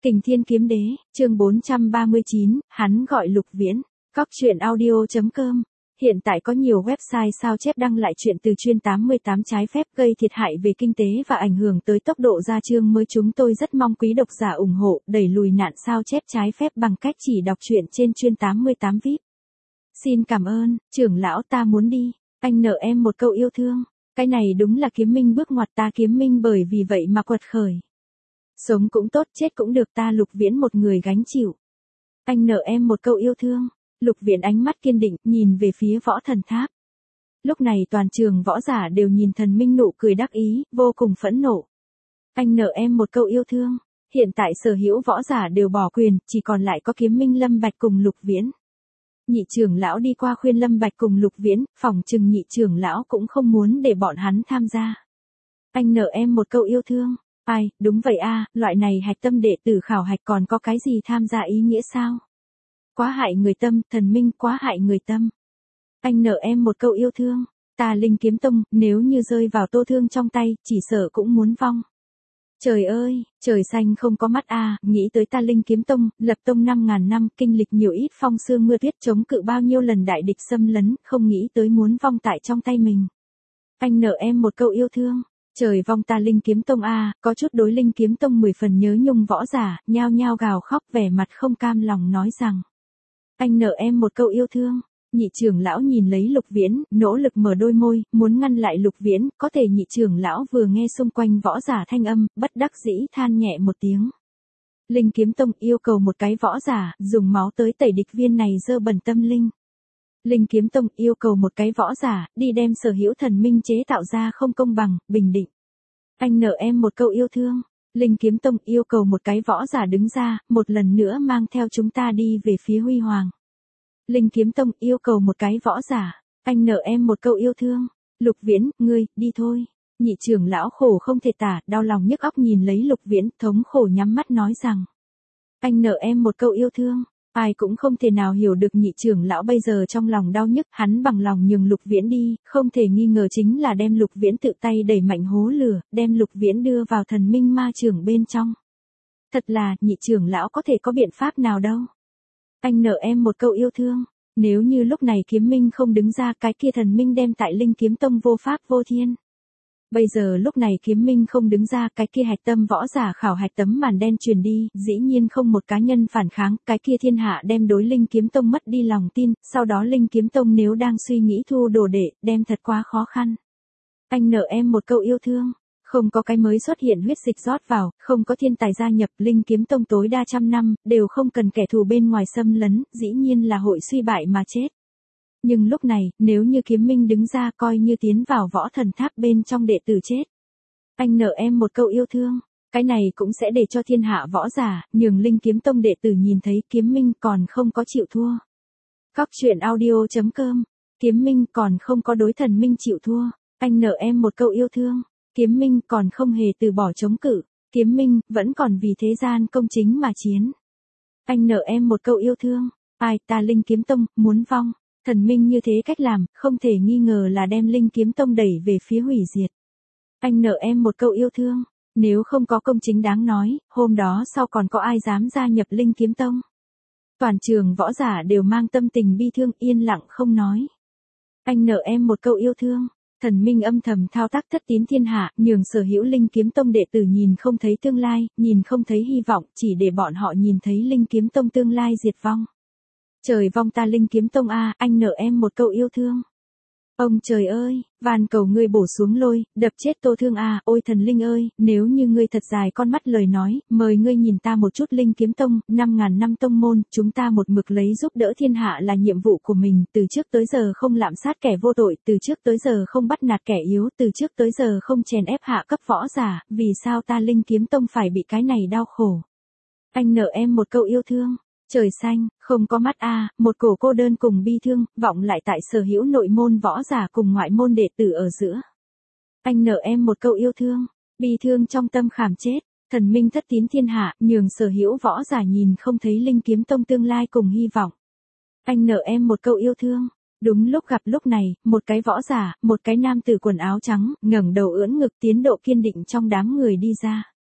Kình Thiên Kiếm Đế, chương 439, hắn gọi Lục Viễn. Cóc truyện audio.com. Hiện tại có nhiều website sao chép đăng lại chuyện từ chuyên 88 trái phép gây thiệt hại về kinh tế và ảnh hưởng tới tốc độ ra chương mới. Chúng tôi rất mong quý độc giả ủng hộ, đẩy lùi nạn sao chép trái phép bằng cách chỉ đọc truyện trên chuyên 88 VIP. Xin cảm ơn, trưởng lão ta muốn đi, anh nợ em một câu yêu thương. Cái này đúng là kiếm minh bước ngoặt, ta kiếm minh bởi vì vậy mà quật khởi. Sống cũng tốt, chết cũng được, ta Lục Viễn một người gánh chịu. Anh nợ em một câu yêu thương. Lục Viễn ánh mắt kiên định, nhìn về phía võ thần tháp. Lúc này toàn trường võ giả đều nhìn thần minh nụ cười đắc ý, vô cùng phẫn nộ. Anh nợ em một câu yêu thương. Hiện tại sở hữu võ giả đều bỏ quyền, chỉ còn lại có kiếm minh Lâm Bạch cùng Lục Viễn. Nhị trưởng lão đi qua khuyên Lâm Bạch cùng Lục Viễn, phỏng chừng nhị trưởng lão cũng không muốn để bọn hắn tham gia. Anh nợ em một câu yêu thương. Ai, đúng vậy a, loại này hạch tâm đệ tử khảo hạch còn có cái gì tham gia ý nghĩa sao? Quá hại người tâm, thần minh quá hại người tâm. Anh nợ em một câu yêu thương. Ta Linh Kiếm Tông, nếu như rơi vào Tô Thương trong tay, chỉ sợ cũng muốn vong. Trời ơi, trời xanh không có mắt a, nghĩ tới ta Linh Kiếm Tông, lập tông 5.000 năm, kinh lịch nhiều ít phong sương mưa tuyết, chống cự bao nhiêu lần đại địch xâm lấn, không nghĩ tới muốn vong tại trong tay mình. Anh nợ em một câu yêu thương. Trời vong ta Linh Kiếm Tông a, có chút đối Linh Kiếm Tông 10 phần nhớ nhung võ giả, nhao nhao gào khóc vẻ mặt không cam lòng nói rằng. Anh nợ em một câu yêu thương. Nhị trưởng lão nhìn lấy Lục Viễn, nỗ lực mở đôi môi, muốn ngăn lại Lục Viễn, có thể nhị trưởng lão vừa nghe xung quanh võ giả thanh âm, bất đắc dĩ than nhẹ một tiếng. Linh Kiếm Tông yêu cầu một cái võ giả, dùng máu tới tẩy địch viên này dơ bẩn tâm linh. Linh Kiếm Tông yêu cầu một cái võ giả, đi đem sở hữu thần minh chế tạo ra không công bằng, bình định. Anh nợ em một câu yêu thương. Linh Kiếm Tông yêu cầu một cái võ giả đứng ra, một lần nữa mang theo chúng ta đi về phía huy hoàng. Linh Kiếm Tông yêu cầu một cái võ giả. Anh nợ em một câu yêu thương. Lục Viễn, ngươi, đi thôi. Nhị trưởng lão khổ không thể tả, đau lòng nhức óc nhìn lấy Lục Viễn, thống khổ nhắm mắt nói rằng. Anh nợ em một câu yêu thương. Ai cũng không thể nào hiểu được nhị trưởng lão bây giờ trong lòng đau nhức, hắn bằng lòng nhường Lục Viễn đi, không thể nghi ngờ chính là đem Lục Viễn tự tay đẩy mạnh hố lửa, đem Lục Viễn đưa vào thần minh ma trường bên trong. Thật là, nhị trưởng lão có thể có biện pháp nào đâu. Anh nợ em một câu yêu thương. Nếu như lúc này kiếm minh không đứng ra, cái kia thần minh đem tại Linh Kiếm Tông vô pháp vô thiên. Bây giờ lúc này kiếm minh không đứng ra, cái kia hạch tâm võ giả khảo hạch tấm màn đen truyền đi, dĩ nhiên không một cá nhân phản kháng, cái kia thiên hạ đem đối Linh Kiếm Tông mất đi lòng tin, sau đó Linh Kiếm Tông nếu đang suy nghĩ thu đồ đệ, đem thật quá khó khăn. Anh nợ em một câu yêu thương. Không có cái mới xuất hiện huyết dịch rót vào, không có thiên tài gia nhập, Linh Kiếm Tông tối đa 100 năm, đều không cần kẻ thù bên ngoài xâm lấn, dĩ nhiên là hội suy bại mà chết. Nhưng lúc này, nếu như kiếm minh đứng ra coi như tiến vào võ thần tháp bên trong đệ tử chết. Anh nợ em một câu yêu thương. Cái này cũng sẽ để cho thiên hạ võ giả, nhường Linh Kiếm Tông đệ tử nhìn thấy kiếm minh còn không có chịu thua. Cóc truyện audio.com. Kiếm minh còn không có đối thần minh chịu thua. Anh nợ em một câu yêu thương. Kiếm minh còn không hề từ bỏ chống cự. Kiếm minh vẫn còn vì thế gian công chính mà chiến. Anh nợ em một câu yêu thương. Ai, ta Linh Kiếm Tông, muốn vong. Thần minh như thế cách làm, không thể nghi ngờ là đem Linh Kiếm Tông đẩy về phía hủy diệt. Anh nợ em một câu yêu thương. Nếu không có công chính đáng nói, hôm đó sau còn có ai dám gia nhập Linh Kiếm Tông. Toàn trường võ giả đều mang tâm tình bi thương, yên lặng không nói. Anh nợ em một câu yêu thương. Thần minh âm thầm thao tác thất tín thiên hạ, nhường sở hữu Linh Kiếm Tông đệ tử nhìn không thấy tương lai, nhìn không thấy hy vọng, chỉ để bọn họ nhìn thấy Linh Kiếm Tông tương lai diệt vong. Trời vong ta Linh Kiếm Tông a, anh nợ em một câu yêu thương. Ông trời ơi, van cầu ngươi bổ xuống lôi, đập chết Tô Thương a, ôi thần linh ơi, nếu như ngươi thật dài con mắt lời nói, mời ngươi nhìn ta một chút. Linh Kiếm Tông, 5.000 năm tông môn, chúng ta một mực lấy giúp đỡ thiên hạ là nhiệm vụ của mình, từ trước tới giờ không lạm sát kẻ vô tội, từ trước tới giờ không bắt nạt kẻ yếu, từ trước tới giờ không chèn ép hạ cấp võ giả, vì sao ta Linh Kiếm Tông phải bị cái này đau khổ? Anh nợ em một câu yêu thương. Trời xanh, không có mắt a, một cổ cô đơn cùng bi thương, vọng lại tại sở hữu nội môn võ giả cùng ngoại môn đệ tử ở giữa. Anh nợ em một câu yêu thương, bi thương trong tâm khảm chết, thần minh thất tín thiên hạ, nhường sở hữu võ giả nhìn không thấy Linh Kiếm Tông tương lai cùng hy vọng. Anh nợ em một câu yêu thương. Đúng lúc gặp lúc này, một cái võ giả, một cái nam tử quần áo trắng, ngẩng đầu ưỡn ngực tiến độ kiên định trong đám người đi ra.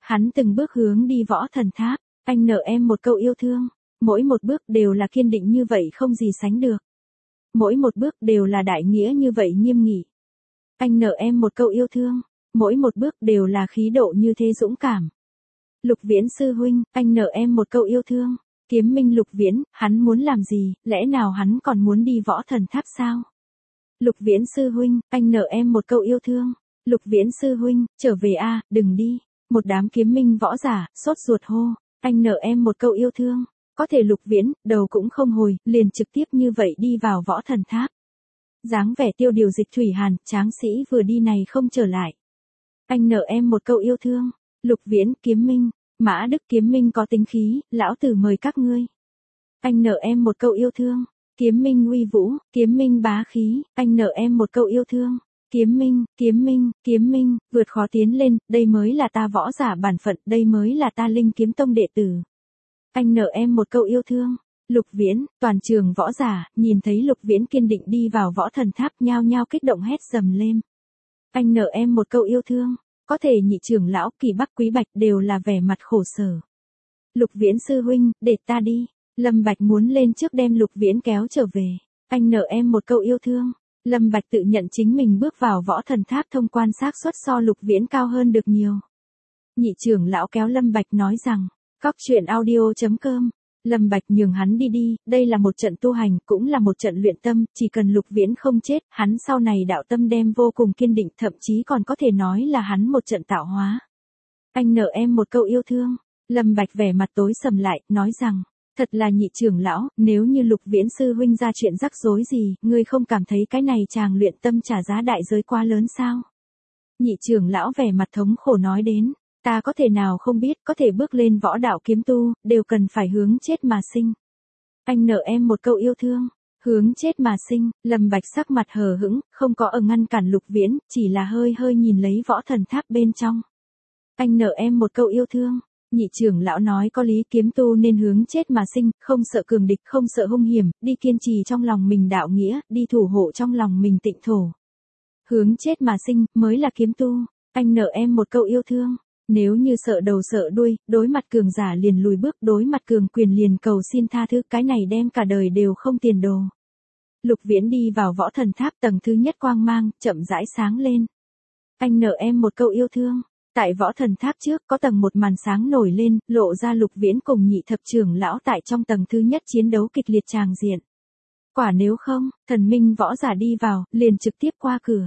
Hắn từng bước hướng đi võ thần tháp, anh nợ em một câu yêu thương, mỗi một bước đều là kiên định như vậy không gì sánh được. Mỗi một bước đều là đại nghĩa như vậy nghiêm nghị. Anh nợ em một câu yêu thương, mỗi một bước đều là khí độ như thế dũng cảm. Lục Viễn sư huynh, anh nợ em một câu yêu thương. Kiếm Minh Lục Viễn, hắn muốn làm gì, lẽ nào hắn còn muốn đi võ thần tháp sao? Lục Viễn sư huynh, anh nợ em một câu yêu thương. Lục Viễn sư huynh, trở về a, đừng đi. Một đám kiếm minh võ giả, sốt ruột hô, anh nợ em một câu yêu thương. Có thể Lục Viễn, đầu cũng không hồi, liền trực tiếp như vậy đi vào võ thần tháp. Dáng vẻ Tiêu Điều Dịch Thủy Hàn, tráng sĩ vừa đi này không trở lại. Anh nợ em một câu yêu thương. Lục Viễn, Kiếm Minh, Mã Đức Kiếm Minh có tính khí, lão tử mời các ngươi. Anh nợ em một câu yêu thương. Kiếm Minh uy vũ, Kiếm Minh bá khí, anh nợ em một câu yêu thương. Kiếm Minh, Kiếm Minh, Kiếm Minh, vượt khó tiến lên, đây mới là ta võ giả bản phận, đây mới là ta Linh Kiếm Tông đệ tử. Anh nợ em một câu yêu thương. Lục Viễn, toàn trường võ giả, nhìn thấy Lục Viễn kiên định đi vào võ thần tháp nhao nhao kích động hét dầm lên. Anh nợ em một câu yêu thương. Có thể nhị trưởng lão Kỳ Bắc Quý Bạch đều là vẻ mặt khổ sở. Lục Viễn sư huynh, để ta đi. Lâm Bạch muốn lên trước đem Lục Viễn kéo trở về. Anh nợ em một câu yêu thương. Lâm Bạch tự nhận chính mình bước vào võ thần tháp thông quan xác suất so Lục Viễn cao hơn được nhiều. Nhị trưởng lão kéo Lâm Bạch nói rằng, Cóc truyện audio.com, Lâm Bạch nhường hắn đi đi, đây là một trận tu hành, cũng là một trận luyện tâm, chỉ cần Lục Viễn không chết, hắn sau này đạo tâm đem vô cùng kiên định, thậm chí còn có thể nói là hắn một trận tạo hóa. Anh nợ em một câu yêu thương. Lâm Bạch vẻ mặt tối sầm lại, nói rằng, thật là nhị trưởng lão, nếu như Lục Viễn sư huynh ra chuyện rắc rối gì, ngươi không cảm thấy cái này chàng luyện tâm trả giá đại giới quá lớn sao? Nhị trưởng lão vẻ mặt thống khổ nói đến, ta có thể nào không biết, có thể bước lên võ đạo kiếm tu, đều cần phải hướng chết mà sinh. Anh nợ em một câu yêu thương, hướng chết mà sinh. Lâm Bạch sắc mặt hờ hững, không có ở ngăn cản Lục Viễn, chỉ là hơi hơi nhìn lấy võ thần tháp bên trong. Anh nợ em một câu yêu thương. Nhị trưởng lão nói có lý, kiếm tu nên hướng chết mà sinh, không sợ cường địch, không sợ hung hiểm, đi kiên trì trong lòng mình đạo nghĩa, đi thủ hộ trong lòng mình tịnh thổ. Hướng chết mà sinh, mới là kiếm tu. Anh nợ em một câu yêu thương. Nếu như sợ đầu sợ đuôi, đối mặt cường giả liền lùi bước, đối mặt cường quyền liền cầu xin tha thứ, cái này đem cả đời đều không tiền đồ. Lục Viễn đi vào võ thần tháp, tầng thứ nhất quang mang, chậm rãi sáng lên. Anh nợ em một câu yêu thương. Tại võ thần tháp trước có tầng một màn sáng nổi lên, lộ ra Lục Viễn cùng nhị thập trưởng lão tại trong tầng thứ nhất chiến đấu kịch liệt tràng diện. Quả nếu không, thần minh võ giả đi vào, liền trực tiếp qua cửa.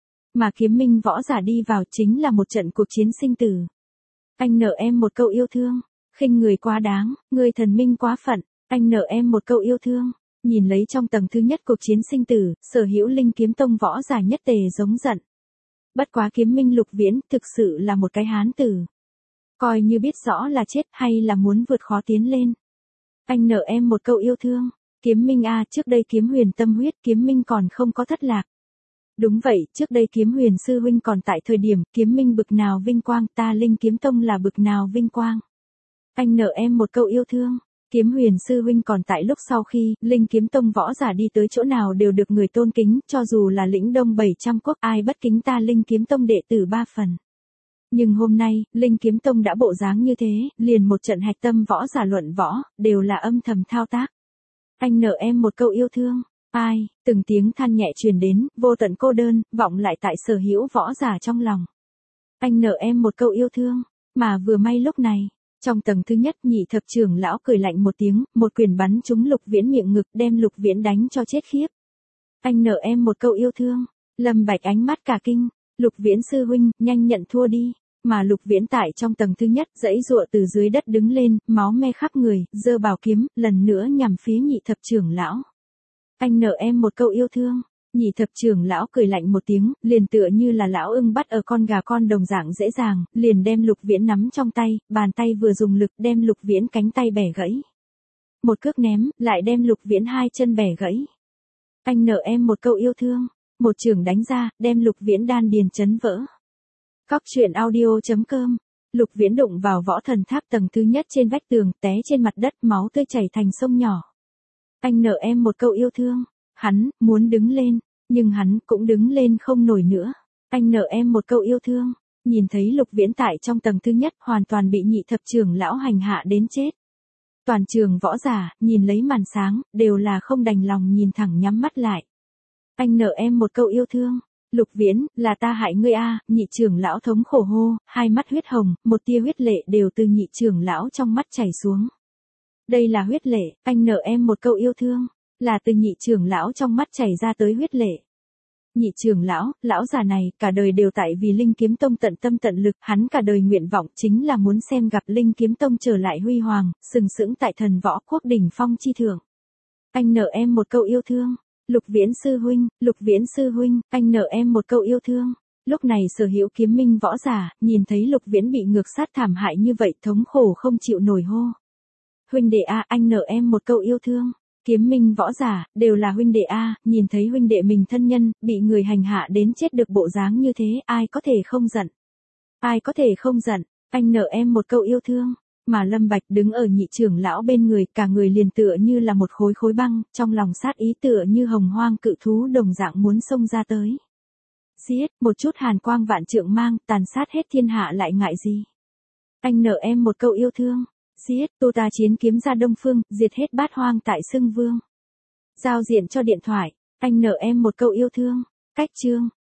Mà kiếm minh võ giả đi vào chính là một trận cuộc chiến sinh tử. Anh nợ em một câu yêu thương. Khinh người quá đáng, người thần minh quá phận. Anh nợ em một câu yêu thương. Nhìn lấy trong tầng thứ nhất cuộc chiến sinh tử, sở hữu Linh Kiếm Tông võ giả nhất tề giống giận. Bất quá kiếm minh Lục Viễn thực sự là một cái hán tử. Coi như biết rõ là chết hay là muốn vượt khó tiến lên. Anh nợ em một câu yêu thương. Kiếm minh a, trước đây kiếm huyền tâm huyết, kiếm minh còn không có thất lạc. Đúng vậy, trước đây kiếm huyền sư huynh còn tại thời điểm, kiếm minh bực nào vinh quang, ta Linh Kiếm Tông là bực nào vinh quang. Anh nợ em một câu yêu thương. Kiếm huyền sư huynh còn tại lúc sau khi, Linh Kiếm Tông võ giả đi tới chỗ nào đều được người tôn kính, cho dù là lĩnh đông 700 quốc ai bất kính ta Linh Kiếm Tông đệ tử 3 phần. Nhưng hôm nay, Linh Kiếm Tông đã bộ dáng như thế, liền một trận hạch tâm võ giả luận võ, đều là âm thầm thao tác. Anh nợ em một câu yêu thương. Ai, từng tiếng than nhẹ truyền đến, vô tận cô đơn, vọng lại tại sở hữu võ giả trong lòng. Anh nợ em một câu yêu thương, mà vừa may lúc này, trong tầng thứ nhất nhị thập trưởng lão cười lạnh một tiếng, một quyền bắn trúng Lục Viễn miệng ngực đem Lục Viễn đánh cho chết khiếp. Anh nợ em một câu yêu thương. Lâm Bạch ánh mắt cả kinh, Lục Viễn sư huynh, nhanh nhận thua đi. Mà Lục Viễn tại trong tầng thứ nhất giãy giụa từ dưới đất đứng lên, máu me khắp người, giơ bảo kiếm, lần nữa nhằm phía nhị thập trưởng lão. Anh nợ em một câu yêu thương. Nhị thập trưởng lão cười lạnh một tiếng, liền tựa như là lão ưng bắt ở con gà con đồng dạng dễ dàng, liền đem Lục Viễn nắm trong tay, bàn tay vừa dùng lực đem Lục Viễn cánh tay bẻ gãy. Một cước ném, lại đem Lục Viễn hai chân bẻ gãy. Anh nợ em một câu yêu thương. Một chưởng đánh ra, đem Lục Viễn đan điền chấn vỡ. Cóc truyện audio.com. Lục Viễn đụng vào võ thần tháp tầng thứ nhất trên vách tường, té trên mặt đất, máu tươi chảy thành sông nhỏ. Anh nợ em một câu yêu thương. Hắn muốn đứng lên, nhưng hắn cũng đứng lên không nổi nữa. Anh nợ em một câu yêu thương. nhìn thấy Lục Viễn tại trong tầng thứ nhất hoàn toàn bị nhị thập trưởng lão hành hạ đến chết. Toàn trường võ giả, nhìn lấy màn sáng, đều là không đành lòng nhìn thẳng nhắm mắt lại. Anh nợ em một câu yêu thương. Lục Viễn, là ta hại ngươi a, nhị trưởng lão thống khổ hô, hai mắt huyết hồng, một tia huyết lệ đều từ nhị trưởng lão trong mắt chảy xuống. Đây là huyết lệ, anh nợ em một câu yêu thương, là từ nhị trưởng lão trong mắt chảy ra tới huyết lệ. Nhị trưởng lão, lão già này, cả đời đều tại vì Linh Kiếm Tông tận tâm tận lực, hắn cả đời nguyện vọng chính là muốn xem gặp Linh Kiếm Tông trở lại huy hoàng, sừng sững tại thần võ quốc đỉnh phong chi thượng. Anh nợ em một câu yêu thương. Lục Viễn sư huynh, anh nợ em một câu yêu thương. Lúc này sở hữu kiếm minh võ giả, nhìn thấy Lục Viễn bị ngược sát thảm hại như vậy thống khổ không chịu nổi hô. Huynh đệ a, anh nợ em một câu yêu thương. Kiếm minh võ giả, đều là huynh đệ a, nhìn thấy huynh đệ mình thân nhân, bị người hành hạ đến chết được bộ dáng như thế, ai có thể không giận. Ai có thể không giận, anh nợ em một câu yêu thương. Mà Lâm Bạch đứng ở nhị trưởng lão bên người, cả người liền tựa như là một khối khối băng, trong lòng sát ý tựa như hồng hoang cự thú đồng dạng muốn xông ra tới. Giết, một chút hàn quang vạn trượng mang, tàn sát hết thiên hạ lại ngại gì. Anh nợ em một câu yêu thương. Giết, tu ta chiến kiếm ra Đông Phương, diệt hết bát hoang tại Xưng Vương. Giao diện cho điện thoại, anh nợ em một câu yêu thương. Cách chương.